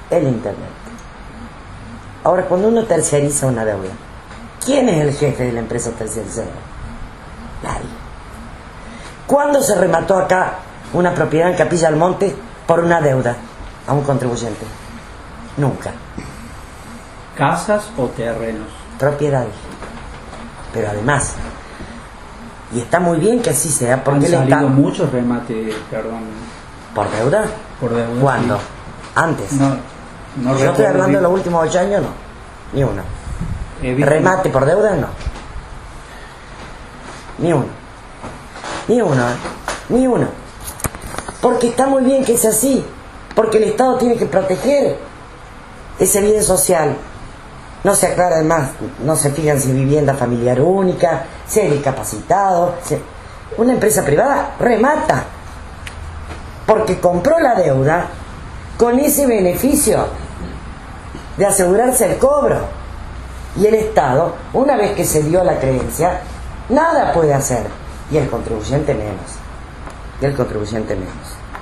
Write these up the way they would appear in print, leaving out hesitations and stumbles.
el Internet. Ahora, cuando uno terciariza una deuda, ¿quién es el jefe de la empresa terciarizadora? Nadie. ¿Cuándo se remató acá una propiedad en Capilla del Monte por una deuda a un contribuyente? Nunca. ¿Casas o terrenos? Propiedades. Pero además, y está muy bien que así sea, porque han le salido está... muchos remates, perdón. ¿Por deuda? Por deuda. ¿Cuándo? Sí. Antes. No Yo estoy recuerdo hablando bien. de los últimos 8 años, no. Ni uno. He visto- Remate por deuda, no. Ni uno. Ni uno, ¿eh? Ni uno. Porque está muy bien que sea así. Porque el Estado tiene que proteger ese bien social. No se aclara además, no se fijan si es vivienda familiar única, si hay discapacitados. Una empresa privada remata. Porque compró la deuda con ese beneficio de asegurarse el cobro. Y el Estado, una vez que se dio la creencia, nada puede hacer. Y el contribuyente menos. Y el contribuyente menos.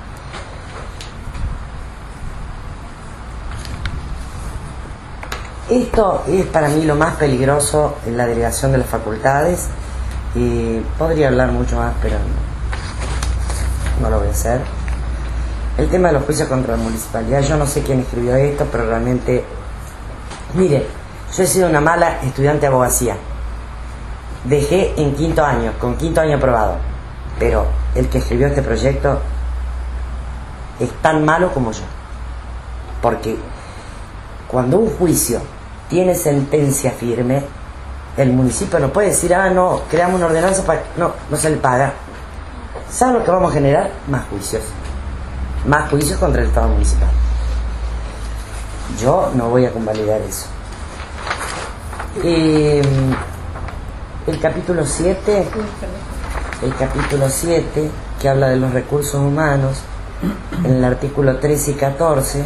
Esto es para mí lo más peligroso en la delegación de las facultades. Y podría hablar mucho más, pero no lo voy a hacer. El tema de los juicios contra la municipalidad, yo no sé quién escribió esto, pero realmente, mire, yo he sido una mala estudiante de abogacía. Dejé en 5º año, con 5º año aprobado, pero el que escribió este proyecto es tan malo como yo. Porque cuando un juicio tiene sentencia firme, el municipio no puede decir, no, creamos una ordenanza para... No se le paga. ¿Saben lo que vamos a generar? Más juicios. Más juicios contra el Estado municipal. Yo no voy a convalidar eso. El capítulo 7, que habla de los recursos humanos, en el artículo 13 y 14,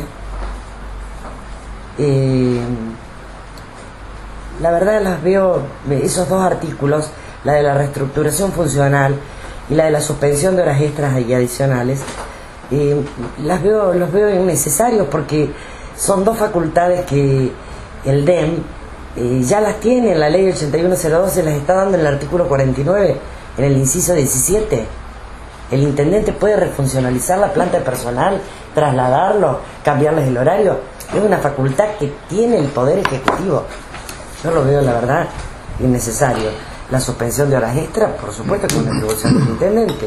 la verdad las veo, esos dos artículos, la de la reestructuración funcional y la de la suspensión de horas extras y adicionales, los veo innecesarios, porque son dos facultades que el DEM ya las tiene en la ley 8102, se las está dando en el artículo 49, en el inciso 17. El intendente puede refuncionalizar la planta de personal, trasladarlo, cambiarles el horario. Es una facultad que tiene el poder ejecutivo. Yo lo veo, la verdad, innecesario. La suspensión de horas extras, por supuesto que es una atribución del intendente.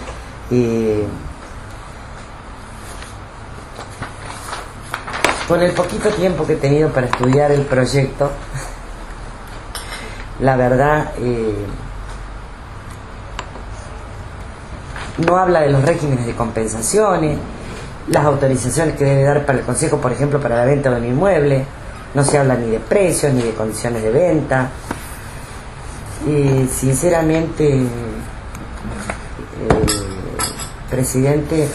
Con el poquito tiempo que he tenido para estudiar el proyecto, la verdad, no habla de los regímenes de compensaciones, las autorizaciones que debe dar para el Consejo, por ejemplo, para la venta de un inmueble. No se habla ni de precios, ni de condiciones de venta. Sinceramente, presidente,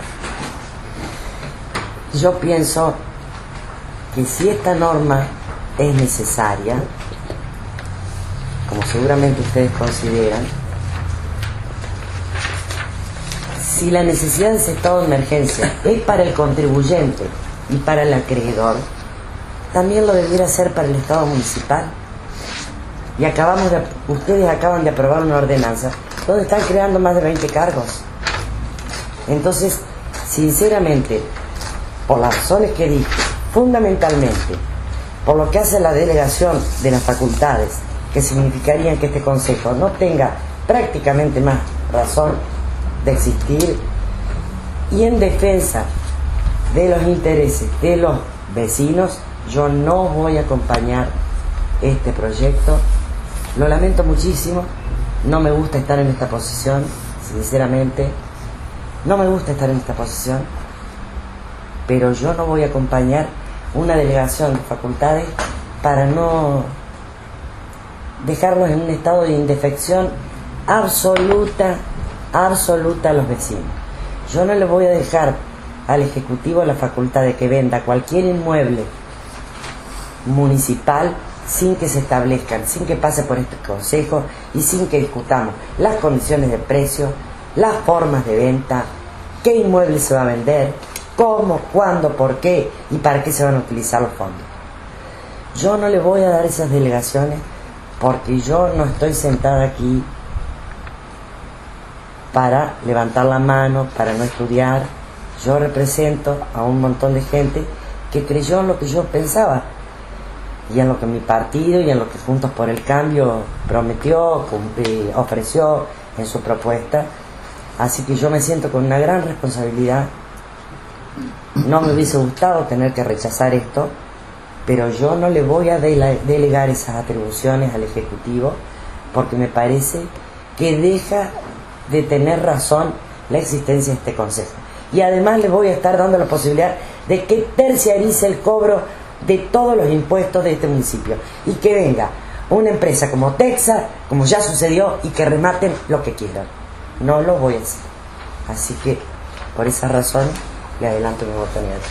yo pienso que si esta norma es necesaria, como seguramente ustedes consideran, si la necesidad de ese estado de emergencia es para el contribuyente y para el acreedor, también lo debiera ser para el Estado municipal. Y ustedes acaban de aprobar una ordenanza donde están creando más de 20 cargos. Entonces, sinceramente, por las razones que dije, fundamentalmente, por lo que hace la delegación de las facultades, que significarían que este Consejo no tenga prácticamente más razón de existir, y en defensa de los intereses de los vecinos, yo no voy a acompañar este proyecto. Lo lamento muchísimo, no me gusta estar en esta posición, sinceramente, no me gusta estar en esta posición, pero yo no voy a acompañar una delegación de facultades para no dejarlos en un estado de indefección absoluta a los vecinos. Yo no le voy a dejar al Ejecutivo la facultad de que venda cualquier inmueble municipal sin que se establezcan, sin que pase por este Consejo y sin que discutamos las condiciones de precio, las formas de venta, qué inmueble se va a vender, cómo, cuándo, por qué y para qué se van a utilizar los fondos. Yo no le voy a dar esas delegaciones porque yo no estoy sentada aquí para levantar la mano, para no estudiar. Yo represento a un montón de gente que creyó en lo que yo pensaba y en lo que mi partido y en lo que Juntos por el Cambio prometió, ofreció en su propuesta. Así que yo me siento con una gran responsabilidad. No me hubiese gustado tener que rechazar esto, pero yo no le voy a delegar esas atribuciones al Ejecutivo porque me parece que deja de tener razón la existencia de este Consejo. Y además le voy a estar dando la posibilidad de que terciarice el cobro de todos los impuestos de este municipio y que venga una empresa como Texas, como ya sucedió, y que rematen lo que quieran. No lo voy a hacer. Así que por esa razón le adelanto mi voto negativo.